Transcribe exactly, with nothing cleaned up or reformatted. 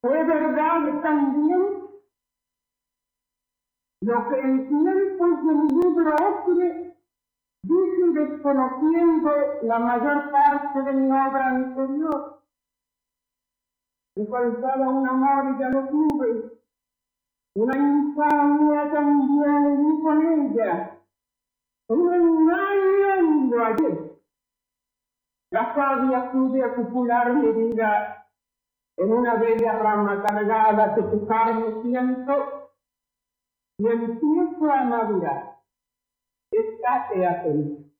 Fue verdad también lo que en tiempos de mi libro Ocre dije desconociendo la mayor parte de mi obra anterior. Me faltaba un amor y ya lo tuve, una infamia también y con ella, un engaño lo hallé. La sabia pude acupular mi vida en una bella rama cargada que tu carne siento y empiezo a madurar. Estate atento.